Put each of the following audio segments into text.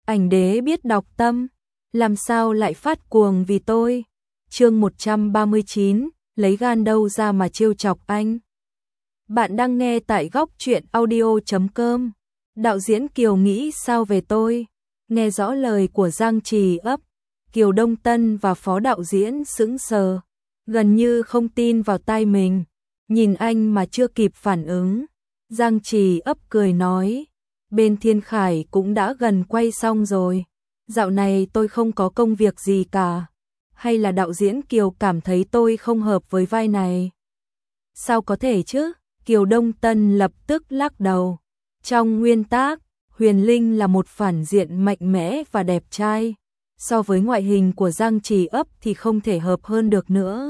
ảnh đế biết đọc tâm, làm sao lại phát cuồng vì tôi. Chương 139, lấy gan đâu ra mà trêu chọc anh. Bạn đang nghe tại góc truyện audio.com. Đạo diễn Kiều nghĩ sao về tôi? Nghe rõ lời của Giang Trì Ấp, Kiều Đông Tân và phó đạo diễn sững sờ, gần như không tin vào tai mình. Nhìn anh mà chưa kịp phản ứng, Giang Trì Ấp cười nói, bên Thiên Khải cũng đã gần quay xong rồi. Dạo này tôi không có công việc gì cả. Hay là đạo diễn Kiều cảm thấy tôi không hợp với vai này? Sao có thể chứ? Kiều Đông Tân lập tức lắc đầu. Trong nguyên tác, Huyền Linh là một phản diện mạnh mẽ và đẹp trai. So với ngoại hình của Giang Trì Ấp thì không thể hợp hơn được nữa.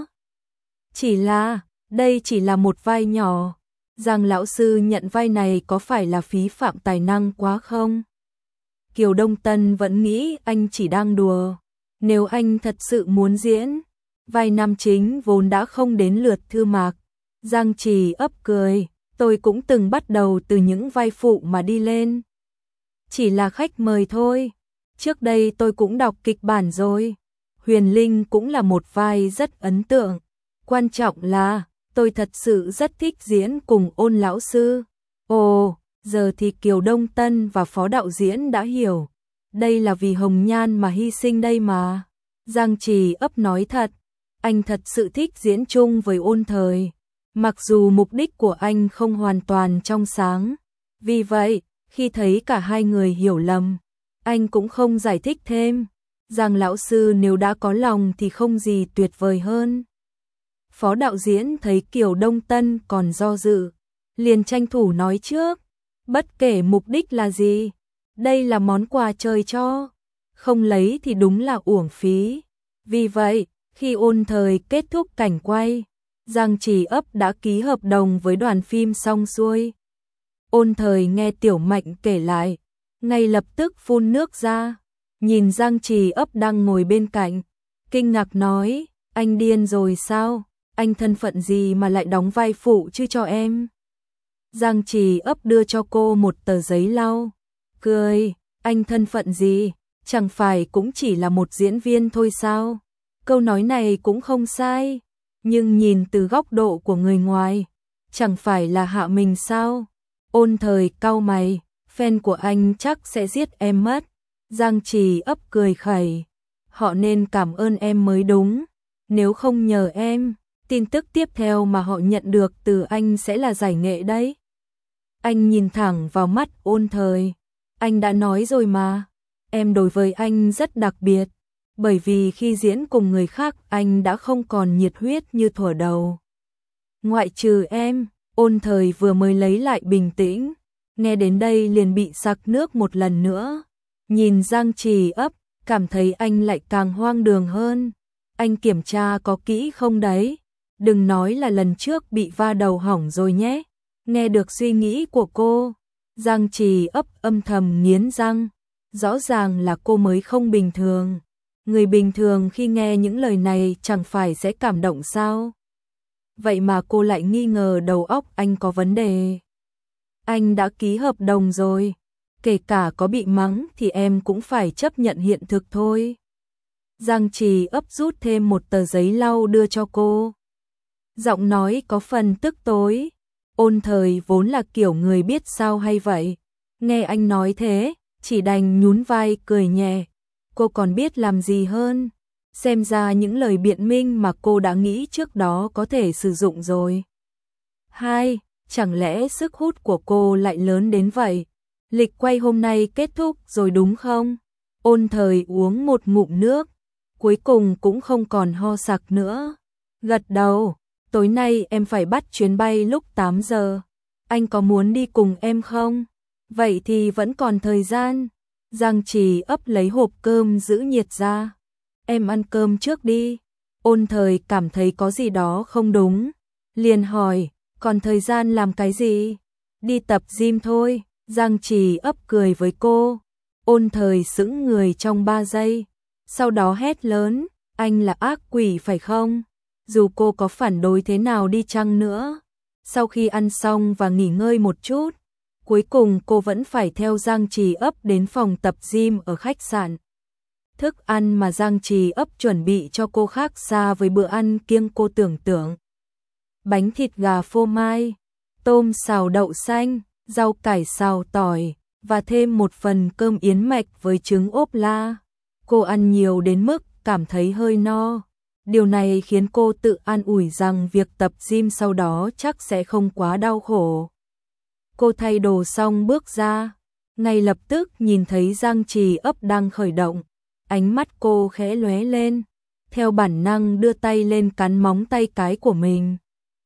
Chỉ là, đây chỉ là một vai nhỏ. Giang lão sư nhận vai này có phải là phí phạm tài năng quá không? Kiều Đông Tân vẫn nghĩ anh chỉ đang đùa. Nếu anh thật sự muốn diễn, vai nam chính vốn đã không đến lượt Thư Mạc. Giang Trì Ấp cười, tôi cũng từng bắt đầu từ những vai phụ mà đi lên. Chỉ là khách mời thôi. Trước đây tôi cũng đọc kịch bản rồi. Huyền Linh cũng là một vai rất ấn tượng. Quan trọng là, tôi thật sự rất thích diễn cùng Ôn lão sư. Ồ, giờ thì Kiều Đông Tân và phó đạo diễn đã hiểu. Đây là vì Hồng Nhan mà hy sinh đây mà. Giang Trì Ấp nói thật, anh thật sự thích diễn chung với Ôn Thời. Mặc dù mục đích của anh không hoàn toàn trong sáng. Vì vậy, khi thấy cả hai người hiểu lầm, anh cũng không giải thích thêm. Giang lão sư nếu đã có lòng thì không gì tuyệt vời hơn. Phó đạo diễn thấy Kiều Đông Tân còn do dự, liền tranh thủ nói trước. Bất kể mục đích là gì, đây là món quà trời cho, không lấy thì đúng là uổng phí. Vì vậy, khi Ôn Thời kết thúc cảnh quay, Giang Trì Ấp đã ký hợp đồng với đoàn phim xong xuôi. Ôn Thời nghe Tiểu Mạnh kể lại, ngay lập tức phun nước ra, nhìn Giang Trì Ấp đang ngồi bên cạnh, kinh ngạc nói, anh điên rồi sao? Anh thân phận gì mà lại đóng vai phụ chứ cho em? Giang Trì Ấp đưa cho cô một tờ giấy lau, cười, anh thân phận gì? Chẳng phải cũng chỉ là một diễn viên thôi sao? Câu nói này cũng không sai, nhưng nhìn từ góc độ của người ngoài, chẳng phải là hạ mình sao? Ôn Thời cau mày, fan của anh chắc sẽ giết em mất. Giang Trì Ấp cười khẩy, họ nên cảm ơn em mới đúng. Nếu không nhờ em, tin tức tiếp theo mà họ nhận được từ anh sẽ là giải nghệ đấy. Anh nhìn thẳng vào mắt Ôn Thời, anh đã nói rồi mà, em đối với anh rất đặc biệt, bởi vì khi diễn cùng người khác anh đã không còn nhiệt huyết như thuở đầu. Ngoại trừ em. Ôn Thời vừa mới lấy lại bình tĩnh, nghe đến đây liền bị sặc nước một lần nữa. Nhìn Giang Trì Ấp, cảm thấy anh lại càng hoang đường hơn. Anh kiểm tra có kỹ không đấy? Đừng nói là lần trước bị va đầu hỏng rồi nhé. Nghe được suy nghĩ của cô, Giang Trì Ấp âm thầm nghiến răng. Rõ ràng là cô mới không bình thường. Người bình thường khi nghe những lời này chẳng phải sẽ cảm động sao? Vậy mà cô lại nghi ngờ đầu óc anh có vấn đề. Anh đã ký hợp đồng rồi, kể cả có bị mắng thì em cũng phải chấp nhận hiện thực thôi. Giang Trì Ấp rút thêm một tờ giấy lau đưa cho cô. Giọng nói có phần tức tối. Ôn Thời vốn là kiểu người biết sao hay vậy. Nghe anh nói thế, chỉ đành nhún vai cười nhẹ. Cô còn biết làm gì hơn. Xem ra những lời biện minh mà cô đã nghĩ trước đó có thể sử dụng rồi. Hai, chẳng lẽ sức hút của cô lại lớn đến vậy? Lịch quay hôm nay kết thúc rồi đúng không? Ôn Thời uống một ngụm nước, cuối cùng cũng không còn ho sặc nữa. Gật đầu, tối nay em phải bắt chuyến bay lúc 8 giờ. Anh có muốn đi cùng em không? Vậy thì vẫn còn thời gian. Giang Trì Ấp lấy hộp cơm giữ nhiệt ra. Em ăn cơm trước đi. Ôn Thời cảm thấy có gì đó không đúng, liền hỏi, còn thời gian làm cái gì? Đi tập gym thôi. Giang Trì Ấp cười với cô. Ôn Thời sững người trong 3 giây, sau đó hét lớn, anh là ác quỷ phải không? Dù cô có phản đối thế nào đi chăng nữa, sau khi ăn xong và nghỉ ngơi một chút, Cuối cùng cô vẫn phải theo Giang Trì ấp đến phòng tập gym ở khách sạn. Thức ăn mà Giang Trì ấp chuẩn bị cho cô khác xa với bữa ăn kiêng cô tưởng tượng. Bánh thịt gà phô mai, tôm xào đậu xanh, rau cải xào tỏi, và thêm một phần cơm yến mạch với trứng ốp la. Cô ăn nhiều đến mức cảm thấy hơi no. Điều này khiến cô tự an ủi rằng việc tập gym sau đó chắc sẽ không quá đau khổ. Cô thay đồ xong bước ra, ngay lập tức nhìn thấy Giang Trì ấp đang khởi động. Ánh mắt cô khẽ lóe lên, theo bản năng đưa tay lên cắn móng tay cái của mình.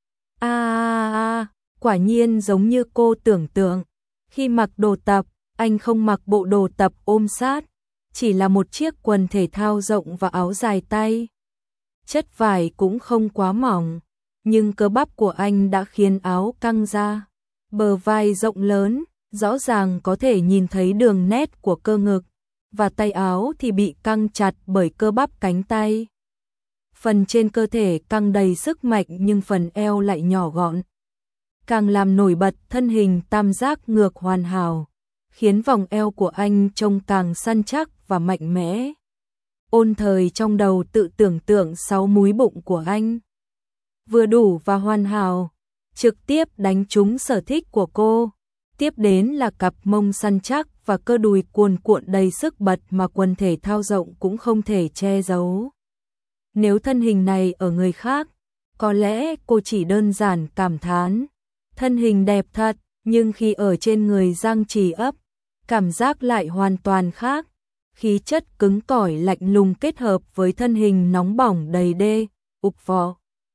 Quả nhiên giống như cô tưởng tượng. Khi mặc đồ tập, anh không mặc bộ đồ tập ôm sát, chỉ là một chiếc quần thể thao rộng và áo dài tay. Chất vải cũng không quá mỏng, nhưng cơ bắp của anh đã khiến áo căng ra. Bờ vai rộng lớn, rõ ràng có thể nhìn thấy đường nét của cơ ngực, và tay áo thì bị căng chặt bởi cơ bắp cánh tay. Phần trên cơ thể căng đầy sức mạnh nhưng phần eo lại nhỏ gọn, càng làm nổi bật thân hình tam giác ngược hoàn hảo, khiến vòng eo của anh trông càng săn chắc và mạnh mẽ. Ôn Thời trong đầu tự tưởng tượng 6 múi bụng của anh, vừa đủ và hoàn hảo, trực tiếp đánh trúng sở thích của cô. Tiếp đến là cặp mông săn chắc và cơ đùi cuồn cuộn đầy sức bật mà quần thể thao rộng cũng không thể che giấu. Nếu thân hình này ở người khác, có lẽ cô chỉ đơn giản cảm thán, thân hình đẹp thật, nhưng khi ở trên người Giang Trì ấp, cảm giác lại hoàn toàn khác. Khí chất cứng cỏi lạnh lùng kết hợp với thân hình nóng bỏng đầy đê, ục vò.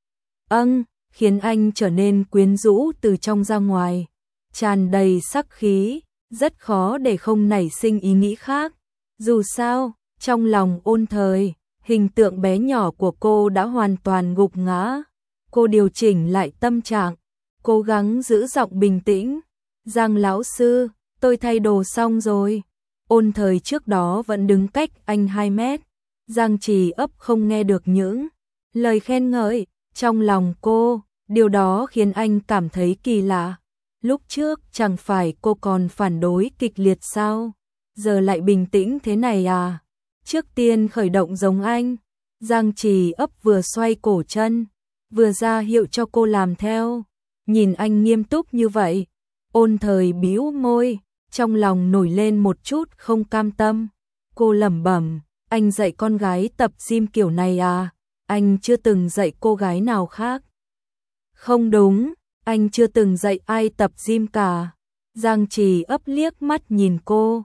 Khiến anh trở nên quyến rũ từ trong ra ngoài, tràn đầy sắc khí, rất khó để không nảy sinh ý nghĩ khác. Dù sao, trong lòng Ôn Thời, hình tượng bé nhỏ của cô đã hoàn toàn gục ngã. Cô điều chỉnh lại tâm trạng, cố gắng giữ giọng bình tĩnh. Giang lão sư, tôi thay đồ xong rồi. Ôn Thời trước đó vẫn đứng cách anh 2 mét. Giang Trì ấp không nghe được những lời khen ngợi trong lòng cô, điều đó khiến anh cảm thấy kỳ lạ. Lúc trước chẳng phải cô còn phản đối kịch liệt sao? Giờ lại bình tĩnh thế này à? Trước tiên khởi động giống anh. Giang Trì ấp vừa xoay cổ chân, vừa ra hiệu cho cô làm theo. Nhìn anh nghiêm túc như vậy, Ôn Thời bĩu môi, trong lòng nổi lên một chút không cam tâm. Cô lẩm bẩm, anh dạy con gái tập gym kiểu này à? Anh chưa từng dạy cô gái nào khác. Không đúng, anh chưa từng dạy ai tập gym cả. Giang Trì ấp liếc mắt nhìn cô.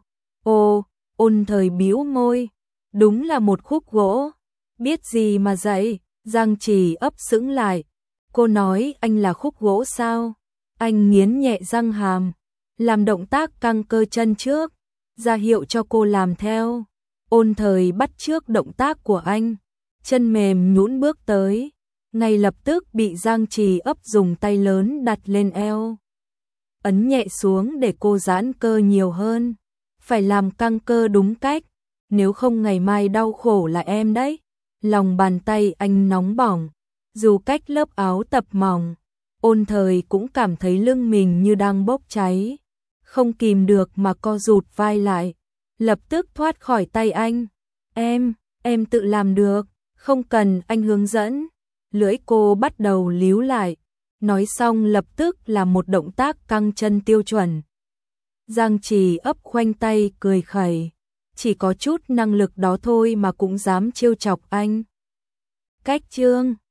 Ôn Thời bĩu môi, đúng là một khúc gỗ. Biết gì mà dạy? Giang Trì ấp sững lại. Cô nói anh là khúc gỗ sao? Anh nghiến nhẹ răng hàm, làm động tác căng cơ chân trước, ra hiệu cho cô làm theo. Ôn Thời bắt chước động tác của anh, chân mềm nhũn bước tới, ngay lập tức bị Giang Trì ấp dùng tay lớn đặt lên eo, ấn nhẹ xuống để cô giãn cơ nhiều hơn. Phải làm căng cơ đúng cách, nếu không ngày mai đau khổ là em đấy. Lòng bàn tay anh nóng bỏng, dù cách lớp áo tập mỏng, Ôn Thời cũng cảm thấy lưng mình như đang bốc cháy, không kìm được mà co rụt vai lại, lập tức thoát khỏi tay anh. Em tự làm được, không cần anh hướng dẫn. Lưỡi cô bắt đầu líu lại, nói xong lập tức là một động tác căng chân tiêu chuẩn. Giang Trì ấp khoanh tay cười khẩy, chỉ có chút năng lực đó thôi mà cũng dám trêu chọc anh. Cách chương